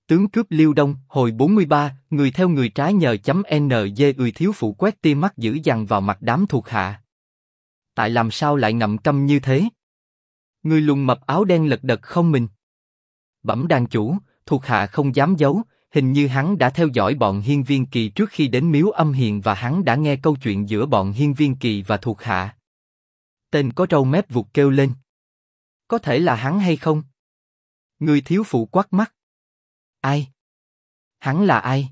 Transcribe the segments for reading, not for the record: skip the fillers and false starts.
Tướng cướp Liêu Đông, hồi 43, người theo người trái nhờ chấm NG thiếu phụ quét tia mắt dữ dằn vào mặt đám thuộc hạ. Tại làm sao lại ngậm câm như thế? Người lùn mập áo đen lật đật không mình. Bẩm đàn chủ, thuộc hạ không dám giấu, hình như hắn đã theo dõi bọn Hiên Viên Kỳ trước khi đến miếu âm hiền và hắn đã nghe câu chuyện giữa bọn Hiên Viên Kỳ và thuộc hạ. Tên có râu mép vụt kêu lên. Có thể là hắn hay không? Người thiếu phụ quắt mắt. Ai? Hắn là ai?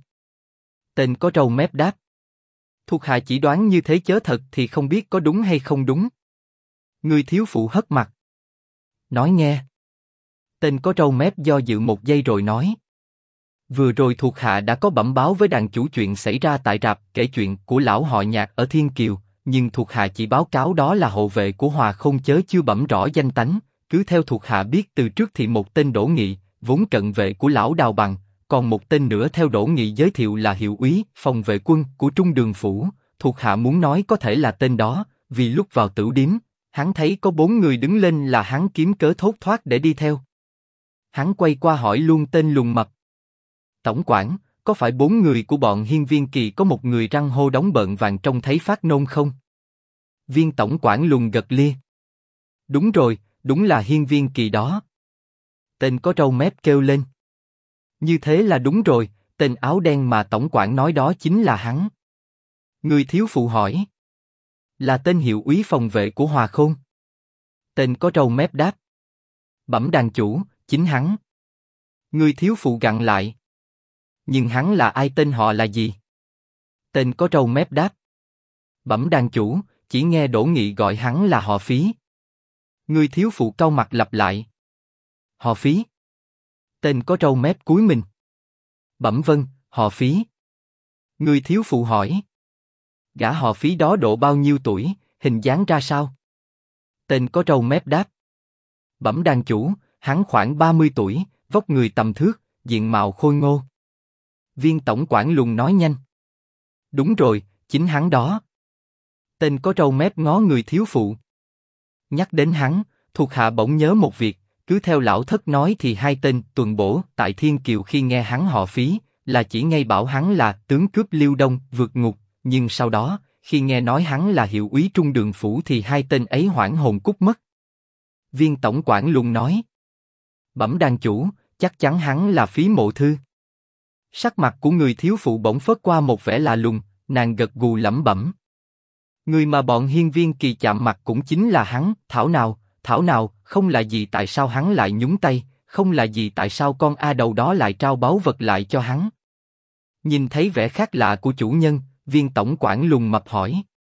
Tên có râu mép đáp. Thuộc hạ chỉ đoán như thế chớ thật thì không biết có đúng hay không đúng. Người thiếu phụ hất mặt. Nói nghe. Tên có râu mép do dự một giây rồi nói. Vừa rồi thuộc hạ đã có bẩm báo với đàn chủ chuyện xảy ra tại rạp, kể chuyện của lão họ Nhạc ở Thiên Kiều, nhưng thuộc hạ chỉ báo cáo đó là hộ vệ của Hòa Khôn chớ chưa bẩm rõ danh tánh. Cứ theo thuộc hạ biết từ trước thì một tên Đỗ Nghị, vốn cận vệ của lão Đào Bằng, còn một tên nữa theo Đỗ Nghị giới thiệu là hiệu úy phòng vệ quân của Trung Đường Phủ. Thuộc hạ muốn nói có thể là tên đó, vì lúc vào tửu điếm, hắn thấy có 4 người đứng lên là hắn kiếm cớ thốt thoát để đi theo. Hắn quay qua hỏi luôn tên lùn mập. Tổng quản, có phải 4 người của bọn Hiên Viên Kỳ có một người răng hô đóng bợn vàng trông thấy phát nôn không? Viên tổng quản lùn gật lia. Đúng rồi, đúng là Hiên Viên Kỳ đó. Tên có râu mép kêu lên. Như thế là đúng rồi, tên áo đen mà tổng quản nói đó chính là hắn. Người thiếu phụ hỏi. Là tên hiệu úy phòng vệ của Hòa Khôn. Tên có râu mép đáp. Bẩm đàn chủ, chính hắn. Người thiếu phụ gặn lại. Nhưng hắn là ai, tên họ là gì? Tên có râu mép đáp. Bẩm đàn chủ, chỉ nghe Đỗ Nghị gọi hắn là họ Phí. Người thiếu phụ cau mặt lặp lại. Họ Phí. Tên có râu mép cúi mình. Bẩm vâng, họ Phí. Người thiếu phụ hỏi. Gã họ Phí đó độ bao nhiêu tuổi, hình dáng ra sao? Tên có râu mép đáp. Bẩm đàn chủ, hắn khoảng 30 tuổi, vóc người tầm thước, diện mạo khôi ngô. Viên tổng quản lùn nói nhanh. Đúng rồi, chính hắn đó. Tên có râu mép ngó người thiếu phụ. Nhắc đến hắn, thuộc hạ bỗng nhớ một việc, cứ theo lão thất nói thì hai tên tuần bổ tại Thiên Kiều khi nghe hắn họ Phí, là chỉ ngay bảo hắn là tướng cướp Liêu Đông vượt ngục, nhưng sau đó, khi nghe nói hắn là hiệu úy Trung Đường Phủ thì hai tên ấy hoảng hồn cút mất. Viên tổng quản lùn nói. Bẩm đàn chủ, chắc chắn hắn là Phí Mộ Thư. Sắc mặt của người thiếu phụ bỗng phớt qua một vẻ lạ lùng, nàng gật gù lẩm bẩm. Người mà bọn Hiên Viên Kỳ chạm mặt cũng chính là hắn, thảo nào, không là gì tại sao hắn lại nhúng tay, không là gì tại sao con A Đầu đó lại trao báu vật lại cho hắn. Nhìn thấy vẻ khác lạ của chủ nhân, viên tổng quản lùn mập hỏi.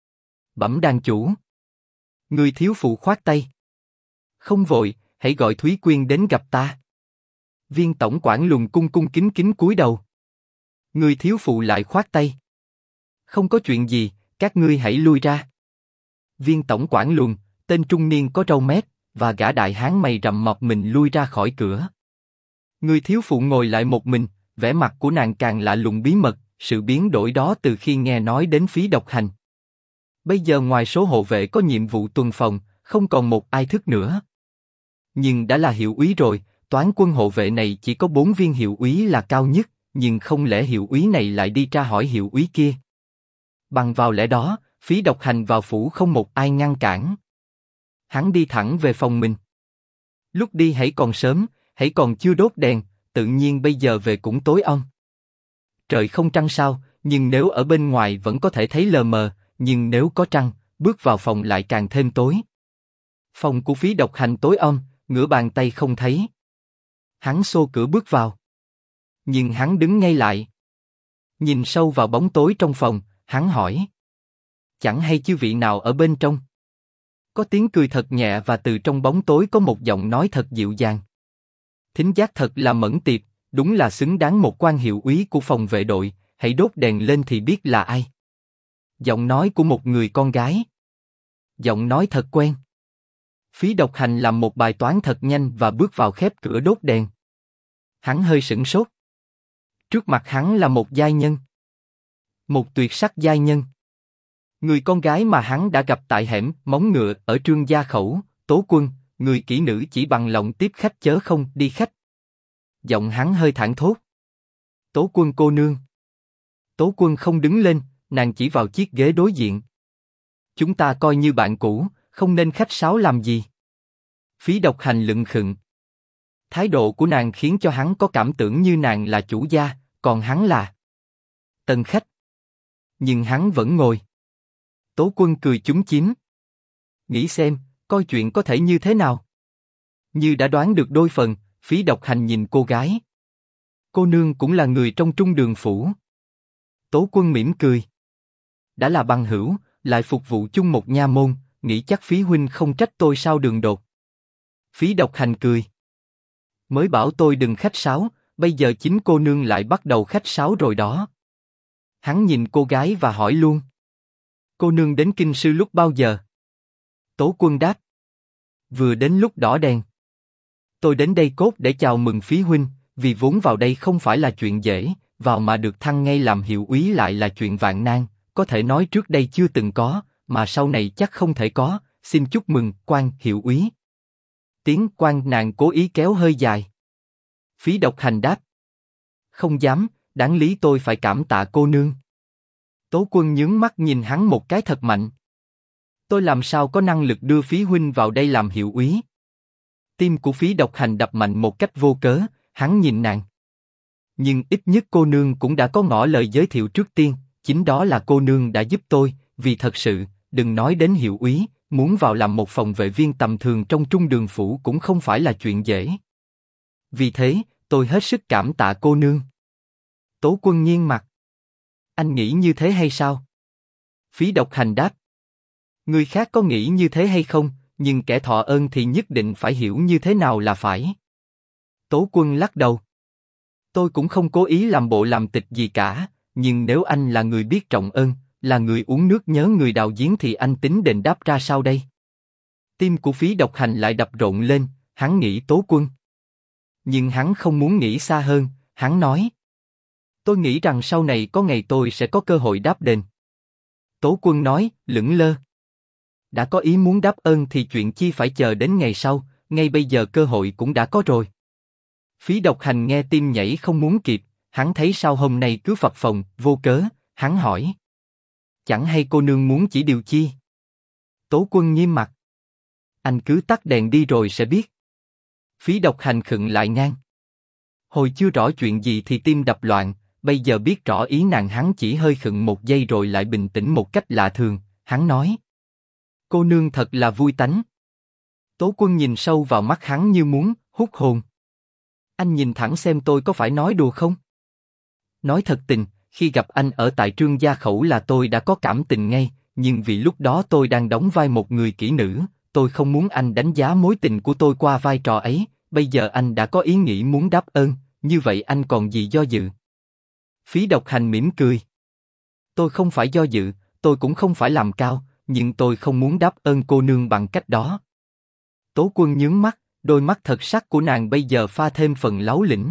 Bẩm đàn chủ. Người thiếu phụ khoát tay. Không vội, hãy gọi Thúy Quyên đến gặp ta. Viên tổng quản lùn cung cung kính kính cúi đầu. Người thiếu phụ lại khoát tay. Không có chuyện gì, các ngươi hãy lui ra. Viên tổng quản lùn, tên trung niên có râu mép, và gã đại hán mày rậm mập mình lui ra khỏi cửa. Người thiếu phụ ngồi lại một mình, vẻ mặt của nàng càng lạ lùng bí mật, sự biến đổi đó từ khi nghe nói đến Phí độc hành. Bây giờ ngoài số hộ vệ có nhiệm vụ tuần phòng, không còn một ai thức nữa. Nhưng đã là hiệu úy rồi, toán quân hộ vệ này chỉ có 4 viên hiệu úy là cao nhất, nhưng không lẽ hiệu úy này lại đi tra hỏi hiệu úy kia? Bằng vào lẽ đó, Phí độc hành vào phủ không một ai ngăn cản. Hắn đi thẳng về phòng mình. Lúc đi hãy còn sớm, hãy còn chưa đốt đèn, tự nhiên bây giờ về cũng tối om. Trời không trăng sao, nhưng nếu ở bên ngoài vẫn có thể thấy lờ mờ, nhưng nếu có trăng, bước vào phòng lại càng thêm tối. Phòng của Phí độc hành tối om, ngửa bàn tay không thấy. Hắn xô cửa bước vào. Nhưng hắn đứng ngay lại. Nhìn sâu vào bóng tối trong phòng, hắn hỏi. Chẳng hay chư vị nào ở bên trong? Có tiếng cười thật nhẹ và từ trong bóng tối có một giọng nói thật dịu dàng. Thính giác thật là mẫn tiệp, đúng là xứng đáng một quan hiệu úy của phòng vệ đội, hãy đốt đèn lên thì biết là ai. Giọng nói của một người con gái. Giọng nói thật quen. Phí độc hành làm một bài toán thật nhanh và bước vào khép cửa đốt đèn. Hắn hơi sửng sốt. Trước mặt hắn là một giai nhân. Một tuyệt sắc giai nhân. Người con gái mà hắn đã gặp tại hẻm Móng Ngựa ở Trương Gia Khẩu, Tố Quân, người kỹ nữ chỉ bằng lòng tiếp khách chớ không đi khách. Giọng hắn hơi thảng thốt. Tố Quân cô nương. Tố Quân không đứng lên, nàng chỉ vào chiếc ghế đối diện. Chúng ta coi như bạn cũ, không nên khách sáo làm gì. Phí Độc Hành lững khựng. Thái độ của nàng khiến cho hắn có cảm tưởng như nàng là chủ gia, còn hắn là tân khách. Nhưng hắn vẫn ngồi. Tố Quân cười chúm chím. Nghĩ xem, coi chuyện có thể như thế nào. Như đã đoán được đôi phần, Phí Độc Hành nhìn cô gái. Cô nương cũng là người trong Trung Đường phủ. Tố Quân mỉm cười. Đã là bằng hữu, lại phục vụ chung một nha môn, nghĩ chắc Phí huynh không trách tôi sao đường đột. Phí Độc Hành cười. Mới bảo tôi đừng khách sáo, bây giờ chính cô nương lại bắt đầu khách sáo rồi đó. Hắn nhìn cô gái và hỏi luôn. Cô nương đến kinh sư lúc bao giờ? Tố Quân đáp. Vừa đến lúc đỏ đèn. Tôi đến đây cốt để chào mừng Phí huynh, vì vốn vào đây không phải là chuyện dễ, vào mà được thăng ngay làm hiệu úy lại là chuyện vạn nan, có thể nói trước đây chưa từng có, mà sau này chắc không thể có, xin chúc mừng, quan hiệu úy. Tiếng quan nàng cố ý kéo hơi dài. Phí Độc Hành đáp. Không dám, đáng lý tôi phải cảm tạ cô nương. Tố Quân nhướng mắt nhìn hắn một cái thật mạnh. Tôi làm sao có năng lực đưa Phí huynh vào đây làm hiệu úy? Tim của Phí Độc Hành đập mạnh một cách vô cớ, hắn nhìn nàng. Nhưng ít nhất cô nương cũng đã có ngỏ lời giới thiệu trước tiên, chính đó là cô nương đã giúp tôi, vì thật sự, đừng nói đến hiệu úy, muốn vào làm một phòng vệ viên tầm thường trong Trung Đường phủ cũng không phải là chuyện dễ. Vì thế, tôi hết sức cảm tạ cô nương. Tố Quân nghiêng mặt. Anh nghĩ như thế hay sao? Phí Độc Hành đáp. Người khác có nghĩ như thế hay không, nhưng kẻ thọ ơn thì nhất định phải hiểu như thế nào là phải. Tố Quân lắc đầu. Tôi cũng không cố ý làm bộ làm tịch gì cả, nhưng nếu anh là người biết trọng ơn, là người uống nước nhớ người đào giếng thì anh tính đền đáp ra sao đây? Tim của Phí Độc Hành lại đập rộn lên, hắn nghĩ Tố Quân. Nhưng hắn không muốn nghĩ xa hơn, hắn nói. Tôi nghĩ rằng sau này có ngày tôi sẽ có cơ hội đáp đền. Tố Quân nói, lững lơ. Đã có ý muốn đáp ơn thì chuyện chi phải chờ đến ngày sau, ngay bây giờ cơ hội cũng đã có rồi. Phí Độc Hành nghe tim nhảy không muốn kịp, hắn thấy sao hôm nay cứ phập phồng, vô cớ, hắn hỏi. Chẳng hay cô nương muốn chỉ điều chi? Tố Quân nghiêm mặt. Anh cứ tắt đèn đi rồi sẽ biết. Phí Độc Hành khựng lại ngang. Hồi chưa rõ chuyện gì thì tim đập loạn, bây giờ biết rõ ý nàng hắn chỉ hơi khựng một giây rồi lại bình tĩnh một cách lạ thường, hắn nói. Cô nương thật là vui tánh. Tố Quân nhìn sâu vào mắt hắn như muốn hút hồn. Anh nhìn thẳng xem tôi có phải nói đùa không? Nói thật tình, khi gặp anh ở tại Trương Gia Khẩu là tôi đã có cảm tình ngay, nhưng vì lúc đó tôi đang đóng vai một người kỹ nữ, tôi không muốn anh đánh giá mối tình của tôi qua vai trò ấy, bây giờ anh đã có ý nghĩ muốn đáp ơn, như vậy anh còn gì do dự? Phí Độc Hành mỉm cười. Tôi không phải do dự, tôi cũng không phải làm cao, nhưng tôi không muốn đáp ơn cô nương bằng cách đó. Tố Quân nhướng mắt, đôi mắt thật sắc của nàng bây giờ pha thêm phần láu lĩnh.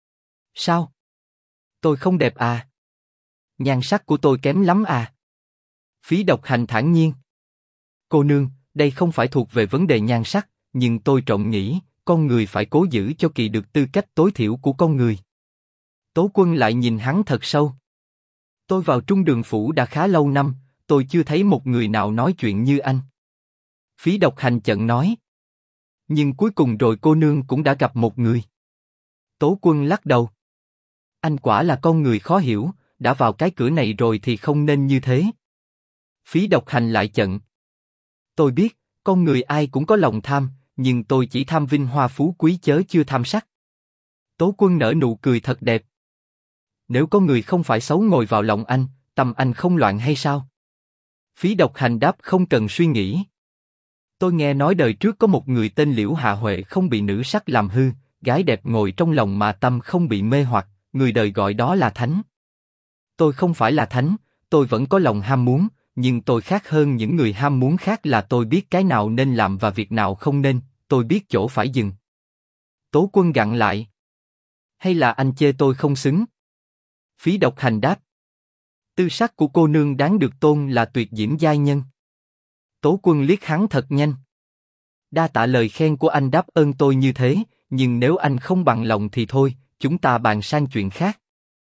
Sao? Tôi không đẹp à? Nhan sắc của tôi kém lắm à? Phí Độc Hành thản nhiên. Cô nương, đây không phải thuộc về vấn đề nhan sắc, nhưng tôi trộm nghĩ, con người phải cố giữ cho kỳ được tư cách tối thiểu của con người. Tố Quân lại nhìn hắn thật sâu. Tôi vào Trung Đường phủ đã khá lâu năm, tôi chưa thấy một người nào nói chuyện như anh. Phí Độc Hành chận nói. Nhưng cuối cùng rồi cô nương cũng đã gặp một người. Tố Quân lắc đầu. Anh quả là con người khó hiểu, đã vào cái cửa này rồi thì không nên như thế. Phí Độc Hành lại chận. Tôi biết, con người ai cũng có lòng tham, nhưng tôi chỉ tham vinh hoa phú quý chớ chưa tham sắc. Tố Quân nở nụ cười thật đẹp. Nếu có người không phải xấu ngồi vào lòng anh, tâm anh không loạn hay sao? Phí Độc Hành đáp không cần suy nghĩ. Tôi nghe nói đời trước có một người tên Liễu Hạ Huệ không bị nữ sắc làm hư, gái đẹp ngồi trong lòng mà tâm không bị mê hoặc, người đời gọi đó là thánh. Tôi không phải là thánh, tôi vẫn có lòng ham muốn, nhưng tôi khác hơn những người ham muốn khác là tôi biết cái nào nên làm và việc nào không nên, tôi biết chỗ phải dừng. Tố Quân gặn lại. Hay là anh chê tôi không xứng? Phí Độc Hành đáp. Tư sắc của cô nương đáng được tôn là tuyệt diễm giai nhân. Tố Quân liếc hắn thật nhanh. Đa tạ lời khen của anh đáp ơn tôi như thế, nhưng nếu anh không bằng lòng thì thôi, chúng ta bàn sang chuyện khác.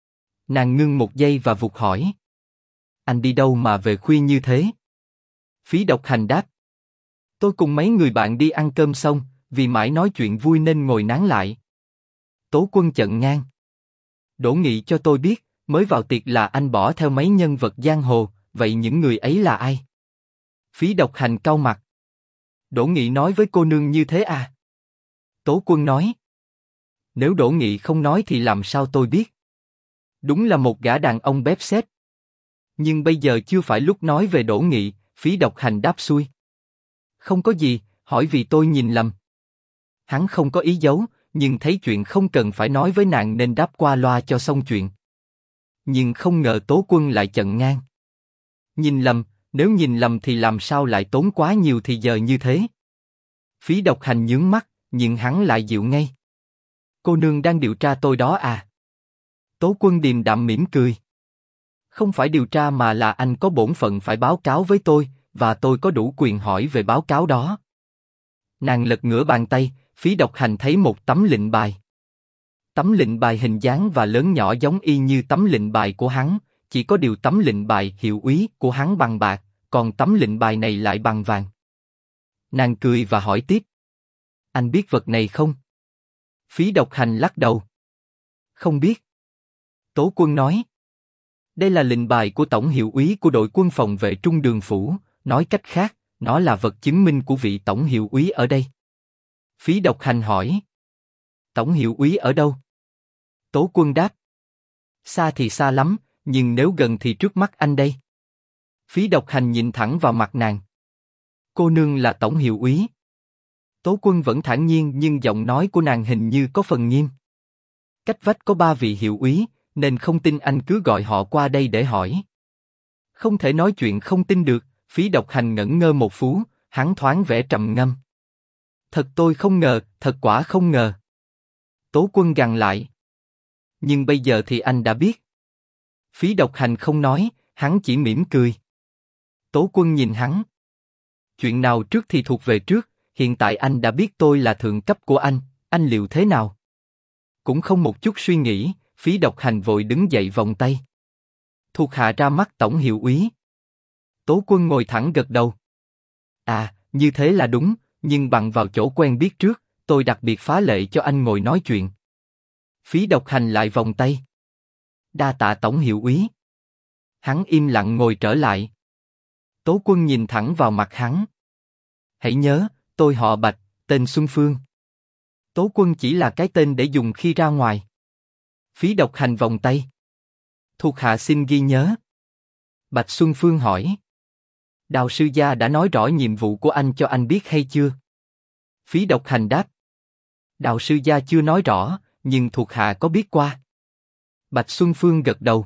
Nàng ngưng một giây và vụt hỏi. Anh đi đâu mà về khuya như thế? Phí Độc Hành đáp. Tôi cùng mấy người bạn đi ăn cơm xong, vì mãi nói chuyện vui nên ngồi nán lại. Tố Quân chận ngang. Đỗ Nghị cho tôi biết, mới vào tiệc là anh bỏ theo mấy nhân vật giang hồ, vậy những người ấy là ai? Phí Độc Hành cau mặt. Đỗ Nghị nói với cô nương như thế à? Tố Quân nói. Nếu Đỗ Nghị không nói thì làm sao tôi biết? Đúng là một gã đàn ông bép xép. Nhưng bây giờ chưa phải lúc nói về Đỗ Nghị, Phí Độc Hành đáp xuôi. Không có gì, hỏi vì tôi nhìn lầm. Hắn không có ý giấu, nhưng thấy chuyện không cần phải nói với nàng nên đáp qua loa cho xong chuyện. Nhưng không ngờ Tố Quân lại chận ngang. Nhìn lầm, nếu nhìn lầm thì làm sao lại tốn quá nhiều thì giờ như thế? Phí Độc Hành nhướng mắt, nhưng hắn lại dịu ngay. Cô nương đang điều tra tôi đó à? Tố Quân điềm đạm mỉm cười. Không phải điều tra mà là anh có bổn phận phải báo cáo với tôi, và tôi có đủ quyền hỏi về báo cáo đó. Nàng lật ngửa bàn tay, Phí Độc Hành thấy một tấm lệnh bài. Tấm lệnh bài hình dáng và lớn nhỏ giống y như tấm lệnh bài của hắn, chỉ có điều tấm lệnh bài hiệu úy của hắn bằng bạc, còn tấm lệnh bài này lại bằng vàng. Nàng cười và hỏi tiếp. Anh biết vật này không? Phí Độc Hành lắc đầu. Không biết. Tố Quân nói. Đây là lệnh bài của tổng hiệu úy của đội quân phòng vệ Trung Đường Phủ, nói cách khác, nó là vật chứng minh của vị tổng hiệu úy ở đây. Phí Độc Hành hỏi. Tổng hiệu úy ở đâu? Tố Quân đáp. Xa thì xa lắm, nhưng nếu gần thì trước mắt anh đây. Phí Độc Hành nhìn thẳng vào mặt nàng. Cô nương là tổng hiệu úy. Tố Quân vẫn thản nhiên nhưng giọng nói của nàng hình như có phần nghiêm. Cách vách có 3 vị hiệu úy, nên không tin anh cứ gọi họ qua đây để hỏi. Không thể nói chuyện không tin được, Phí Độc Hành ngẩn ngơ một phút, hắn thoáng vẻ trầm ngâm. Thật tôi không ngờ, thật quả không ngờ. Tố Quân gằn lại. Nhưng bây giờ thì anh đã biết. Phí Độc Hành không nói, hắn chỉ mỉm cười. Tố Quân nhìn hắn. Chuyện nào trước thì thuộc về trước, hiện tại anh đã biết tôi là thượng cấp của anh liệu thế nào? Cũng không một chút suy nghĩ, Phí Độc Hành vội đứng dậy vòng tay. Thuộc hạ ra mắt tổng hiệu úy. Tố Quân ngồi thẳng gật đầu. À, như thế là đúng, nhưng bằng vào chỗ quen biết trước, tôi đặc biệt phá lệ cho anh ngồi nói chuyện. Phí Độc Hành lại vòng tay. Đa tạ tổng hiệu úy. Hắn im lặng ngồi trở lại. Tố Quân nhìn thẳng vào mặt hắn. Hãy nhớ, tôi họ Bạch, tên Xuân Phương. Tố Quân chỉ là cái tên để dùng khi ra ngoài. Phí Độc Hành vòng tay. Thuộc hạ xin ghi nhớ. Bạch Xuân Phương hỏi. Đào sư gia đã nói rõ nhiệm vụ của anh cho anh biết hay chưa? Phí Độc Hành đáp. Đào sư gia chưa nói rõ, nhưng thuộc hạ có biết qua. Bạch Xuân Phương gật đầu.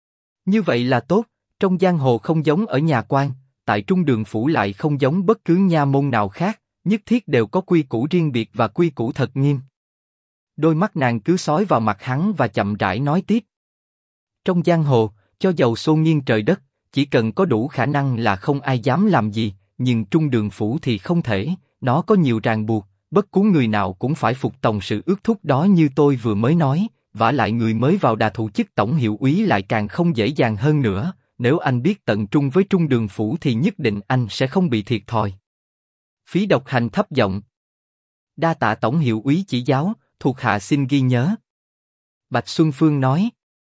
Như vậy là tốt, trong giang hồ không giống ở nhà quan, tại Trung Đường Phủ lại không giống bất cứ nha môn nào khác, nhất thiết đều có quy củ riêng biệt và quy củ thật nghiêm. Đôi mắt nàng cứ sói vào mặt hắn và chậm rãi nói tiếp. Trong giang hồ, cho dầu xô nghiêng trời đất, chỉ cần có đủ khả năng là không ai dám làm gì, nhưng Trung Đường Phủ thì không thể, nó có nhiều ràng buộc, bất cứ người nào cũng phải phục tòng sự ước thúc đó như tôi vừa mới nói, vả lại người mới vào đà thụ chức tổng hiệu úy lại càng không dễ dàng hơn nữa, nếu anh biết tận trung với Trung Đường Phủ thì nhất định anh sẽ không bị thiệt thòi. Phí Độc Hành thấp giọng. Đa tạ tổng hiệu úy chỉ giáo, thuộc hạ xin ghi nhớ. Bạch Xuân Phương nói.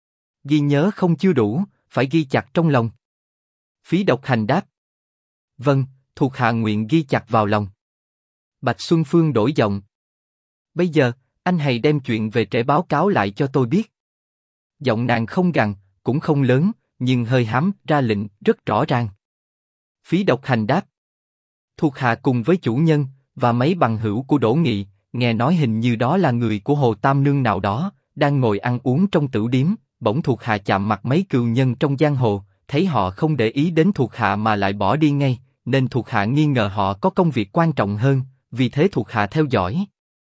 Ghi nhớ không chưa đủ, phải ghi chặt trong lòng. Phí Độc Hành đáp. Vâng, thuộc hạ nguyện ghi chặt vào lòng. Bạch Xuân Phương đổi giọng. Bây giờ, anh hãy đem chuyện về trễ báo cáo lại cho tôi biết. Giọng nàng không gằn, cũng không lớn, nhưng hơi hám, ra lệnh, rất rõ ràng. Phí Độc Hành đáp. Thuộc hạ cùng với chủ nhân, và mấy bằng hữu của Đỗ Nghị, nghe nói hình như đó là người của Hồ Tam Nương nào đó, đang ngồi ăn uống trong tửu điếm, bỗng thuộc hạ chạm mặt mấy cừu nhân trong giang hồ, thấy họ không để ý đến thuộc hạ mà lại bỏ đi ngay, nên thuộc hạ nghi ngờ họ có công việc quan trọng hơn, vì thế thuộc hạ theo dõi.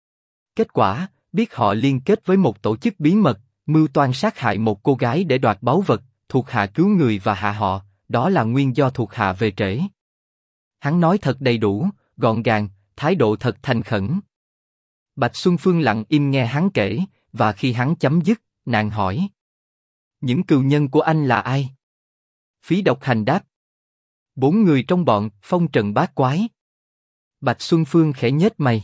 Kết quả, biết họ liên kết với một tổ chức bí mật, mưu toan sát hại một cô gái để đoạt báu vật, thuộc hạ cứu người và hạ họ, đó là nguyên do thuộc hạ về trễ. Hắn nói thật đầy đủ, gọn gàng, thái độ thật thành khẩn. Bạch Xuân Phương lặng im nghe hắn kể, và khi hắn chấm dứt, nàng hỏi. Những cừu nhân của anh là ai? Phí Độc Hành đáp. 4 người trong bọn phong trần bát quái. Bạch Xuân Phương khẽ nhếch mày.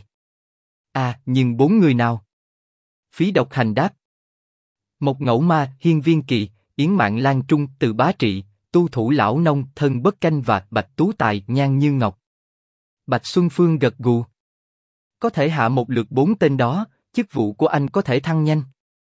À, nhưng 4 người nào? Phí Độc Hành đáp. Mộc Ngẫu Ma, Hiên Viên Kỵ, Yến Mạn Lan Trung, Từ Bá Trị, Tu Thủ Lão Nông, Thân Bất Canh và Bạch Tú Tài, Nhan Như Ngọc. Bạch Xuân Phương gật gù. Có thể hạ một lượt 4 tên đó, chức vụ của anh có thể thăng nhanh.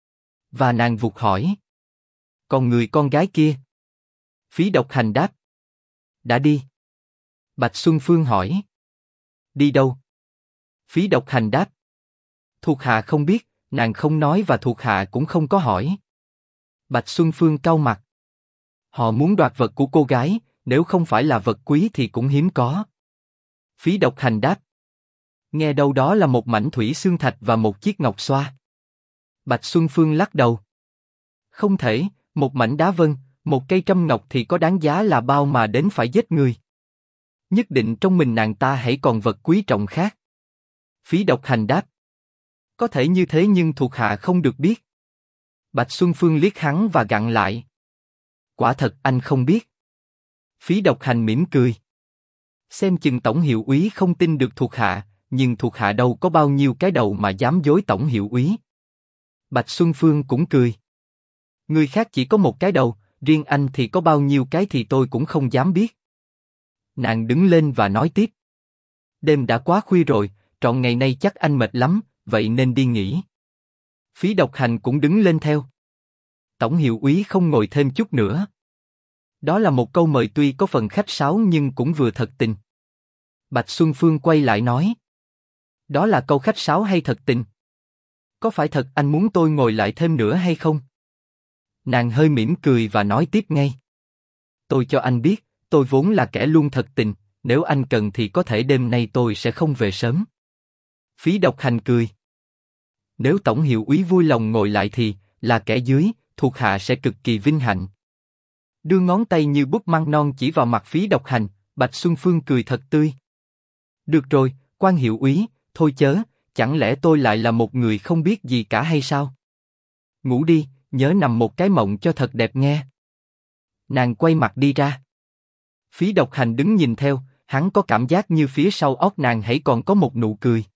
Và nàng vụt hỏi. Còn người con gái kia? Phí Độc Hành đáp. Đã đi. Bạch Xuân Phương hỏi. Đi đâu? Phí Độc Hành đáp. Thuộc hạ không biết, nàng không nói và thuộc hạ cũng không có hỏi. Bạch Xuân Phương cau mặt. Họ muốn đoạt vật của cô gái, nếu không phải là vật quý thì cũng hiếm có. Phí Độc Hành đáp. Nghe đâu đó là một mảnh thủy xương thạch và một chiếc ngọc xoa. Bạch Xuân Phương lắc đầu. Không thể, một mảnh đá vân, một cây trâm ngọc thì có đáng giá là bao mà đến phải giết người. Nhất định trong mình nàng ta hãy còn vật quý trọng khác. Phí Độc Hành đáp. Có thể như thế nhưng thuộc hạ không được biết. Bạch Xuân Phương liếc hắn và gặn lại. Quả thật anh không biết. Phí Độc Hành mỉm cười. Xem chừng tổng hiệu úy không tin được thuộc hạ, nhưng thuộc hạ đâu có bao nhiêu cái đầu mà dám dối tổng hiệu úy. Bạch Xuân Phương cũng cười. Người khác chỉ có một cái đầu, riêng anh thì có bao nhiêu cái thì tôi cũng không dám biết. Nàng đứng lên và nói tiếp. Đêm đã quá khuya rồi, trọn ngày nay chắc anh mệt lắm, vậy nên đi nghỉ. Phí Độc Hành cũng đứng lên theo. Tổng hiệu úy không ngồi thêm chút nữa. Đó là một câu mời tuy có phần khách sáo nhưng cũng vừa thật tình. Bạch Xuân Phương quay lại nói. Đó là câu khách sáo hay thật tình? Có phải thật anh muốn tôi ngồi lại thêm nữa hay không? Nàng hơi mỉm cười và nói tiếp ngay. Tôi cho anh biết, tôi vốn là kẻ luôn thật tình, nếu anh cần thì có thể đêm nay tôi sẽ không về sớm. Phí Độc Hành cười. Nếu tổng hiệu úy vui lòng ngồi lại thì, là kẻ dưới, thuộc hạ sẽ cực kỳ vinh hạnh. Đưa ngón tay như búp măng non chỉ vào mặt Phí Độc Hành, Bạch Xuân Phương cười thật tươi. Được rồi, quan hiệu úy, thôi chớ, chẳng lẽ tôi lại là một người không biết gì cả hay sao? Ngủ đi, nhớ nằm một cái mộng cho thật đẹp nghe. Nàng quay mặt đi ra. Phí Độc Hành đứng nhìn theo, hắn có cảm giác như phía sau óc nàng hãy còn có một nụ cười.